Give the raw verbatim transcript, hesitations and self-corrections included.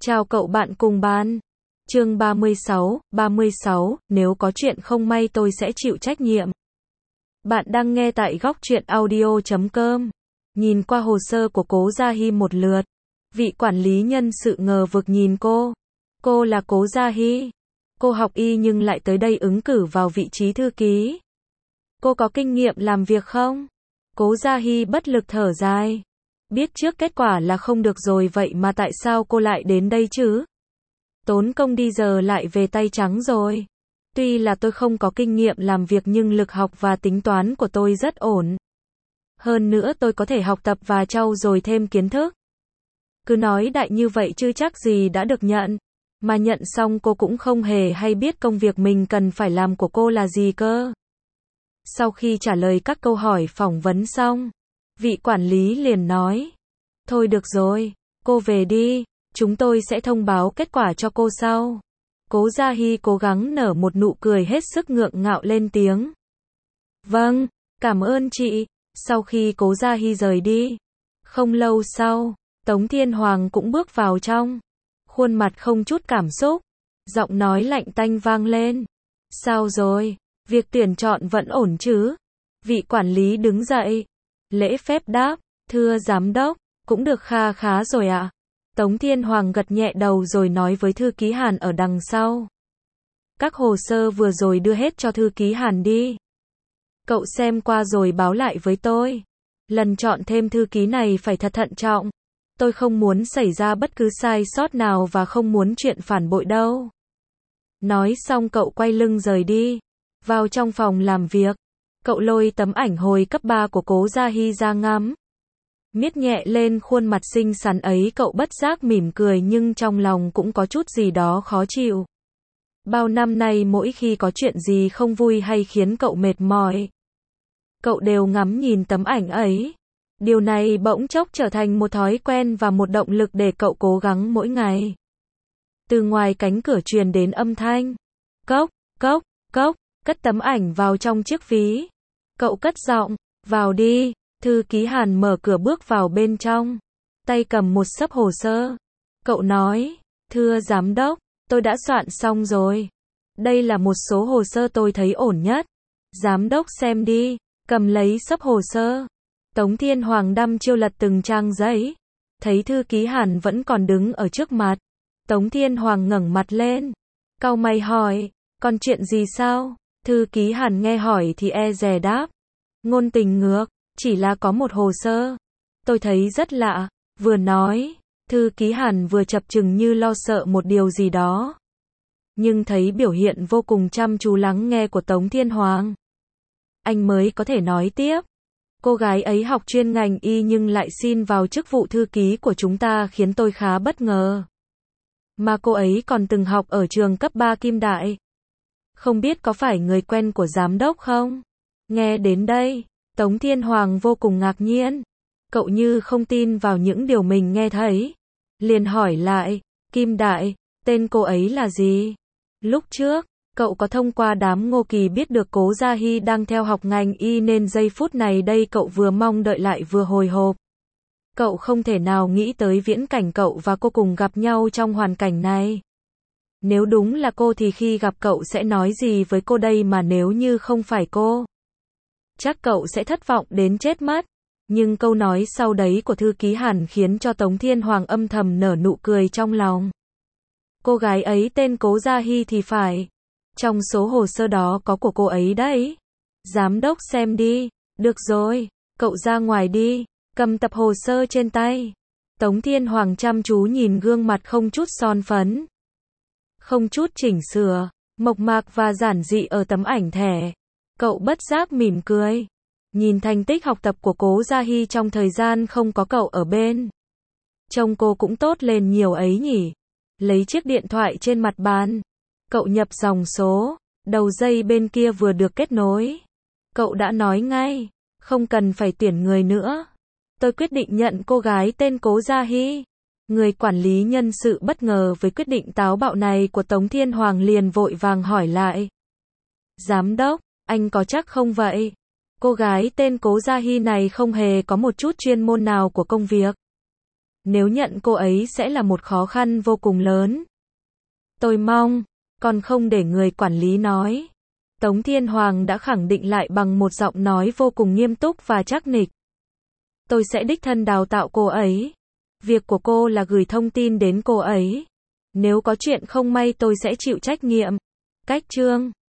Chào cậu bạn cùng ban. Chương ba mươi sáu, ba mươi sáu, nếu có chuyện không may tôi sẽ chịu trách nhiệm. Bạn đang nghe tại góc truyện audio chấm com. Nhìn qua hồ sơ của Cố Gia Hy một lượt, vị quản lý nhân sự ngờ vực nhìn cô. Cô là Cố Gia Hy. Cô học y nhưng lại tới đây ứng cử vào vị trí thư ký. Cô có kinh nghiệm làm việc không? Cố Gia Hy bất lực thở dài. Biết trước kết quả là không được rồi, vậy mà tại sao cô lại đến đây chứ? Tốn công đi giờ lại về tay trắng rồi. Tuy là tôi không có kinh nghiệm làm việc nhưng lực học và tính toán của tôi rất ổn. Hơn nữa tôi có thể học tập và trau dồi thêm kiến thức. Cứ nói đại như vậy chứ chắc gì đã được nhận. Mà nhận xong cô cũng không hề hay biết công việc mình cần phải làm của cô là gì cơ. Sau khi trả lời các câu hỏi phỏng vấn xong, vị quản lý liền nói, thôi được rồi, cô về đi, chúng tôi sẽ thông báo kết quả cho cô sau. Cố Gia Hy cố gắng nở một nụ cười hết sức ngượng ngạo lên tiếng. Vâng, cảm ơn chị. Sau khi Cố Gia Hy rời đi, không lâu sau, Tống Thiên Hoàng cũng bước vào trong. Khuôn mặt không chút cảm xúc, giọng nói lạnh tanh vang lên. Sao rồi, việc tuyển chọn vẫn ổn chứ? Vị quản lý đứng dậy, lễ phép đáp, thưa giám đốc, cũng được kha khá rồi ạ. Tống Thiên Hoàng gật nhẹ đầu rồi nói với thư ký Hàn ở đằng sau. Các hồ sơ vừa rồi đưa hết cho thư ký Hàn đi. Cậu xem qua rồi báo lại với tôi. Lần chọn thêm thư ký này phải thật thận trọng. Tôi không muốn xảy ra bất cứ sai sót nào và không muốn chuyện phản bội đâu. Nói xong cậu quay lưng rời đi. Vào trong phòng làm việc, cậu lôi tấm ảnh hồi cấp ba của Cố Gia Hy ra ngắm. Miết nhẹ lên khuôn mặt xinh xắn ấy, cậu bất giác mỉm cười nhưng trong lòng cũng có chút gì đó khó chịu. Bao năm nay mỗi khi có chuyện gì không vui hay khiến cậu mệt mỏi, cậu đều ngắm nhìn tấm ảnh ấy. Điều này bỗng chốc trở thành một thói quen và một động lực để cậu cố gắng mỗi ngày. Từ ngoài cánh cửa truyền đến âm thanh. Cốc, cốc, cốc, cất tấm ảnh vào trong chiếc ví. Cậu cất giọng, vào đi. Thư ký Hàn mở cửa bước vào bên trong, tay cầm một xấp hồ sơ. Cậu nói, thưa giám đốc, tôi đã soạn xong rồi. Đây là một số hồ sơ tôi thấy ổn nhất. Giám đốc xem đi, cầm lấy xấp hồ sơ. Tống Thiên Hoàng đăm chiêu lật từng trang giấy. Thấy thư ký Hàn vẫn còn đứng ở trước mặt. Tống Thiên Hoàng ngẩng mặt lên, cau mày hỏi, còn chuyện gì sao? Thư ký Hàn nghe hỏi thì e dè đáp, ngôn tình ngược. Chỉ là có một hồ sơ. Tôi thấy rất lạ. Vừa nói, thư ký Hàn vừa chập chừng như lo sợ một điều gì đó. Nhưng thấy biểu hiện vô cùng chăm chú lắng nghe của Tống Thiên Hoàng, anh mới có thể nói tiếp. Cô gái ấy học chuyên ngành y nhưng lại xin vào chức vụ thư ký của chúng ta khiến tôi khá bất ngờ. Mà cô ấy còn từng học ở trường cấp ba Kim Đại. Không biết có phải người quen của giám đốc không? Nghe đến đây, Tống Thiên Hoàng vô cùng ngạc nhiên. Cậu như không tin vào những điều mình nghe thấy. Liền hỏi lại, Kim Đại, tên cô ấy là gì? Lúc trước, cậu có thông qua đám Ngô Kỳ biết được Cố Gia Hy đang theo học ngành y nên giây phút này đây cậu vừa mong đợi lại vừa hồi hộp. Cậu không thể nào nghĩ tới viễn cảnh cậu và cô cùng gặp nhau trong hoàn cảnh này. Nếu đúng là cô thì khi gặp cậu sẽ nói gì với cô đây, mà nếu như không phải cô, chắc cậu sẽ thất vọng đến chết mất. Nhưng câu nói sau đấy của thư ký Hàn khiến cho Tống Thiên Hoàng âm thầm nở nụ cười trong lòng. Cô gái ấy tên Cố Gia Hy thì phải. Trong số hồ sơ đó có của cô ấy đấy. Giám đốc xem đi. Được rồi, cậu ra ngoài đi. Cầm tập hồ sơ trên tay. Tống Thiên Hoàng chăm chú nhìn gương mặt không chút son phấn, không chút chỉnh sửa, mộc mạc và giản dị ở tấm ảnh thẻ. Cậu bất giác mỉm cười. Nhìn thành tích học tập của Cố Gia Hy trong thời gian không có cậu ở bên, trông cô cũng tốt lên nhiều ấy nhỉ. Lấy chiếc điện thoại trên mặt bàn, cậu nhập dòng số. Đầu dây bên kia vừa được kết nối, cậu đã nói ngay, không cần phải tuyển người nữa. Tôi quyết định nhận cô gái tên Cố Gia Hy. Người quản lý nhân sự bất ngờ với quyết định táo bạo này của Tống Thiên Hoàng liền vội vàng hỏi lại. Giám đốc, anh có chắc không vậy? Cô gái tên Cố Gia Hy này không hề có một chút chuyên môn nào của công việc. Nếu nhận cô ấy sẽ là một khó khăn vô cùng lớn. Tôi mong, con không để người quản lý nói. Tống Thiên Hoàng đã khẳng định lại bằng một giọng nói vô cùng nghiêm túc và chắc nịch. Tôi sẽ đích thân đào tạo cô ấy. Việc của cô là gửi thông tin đến cô ấy. Nếu có chuyện không may tôi sẽ chịu trách nhiệm. Cách chương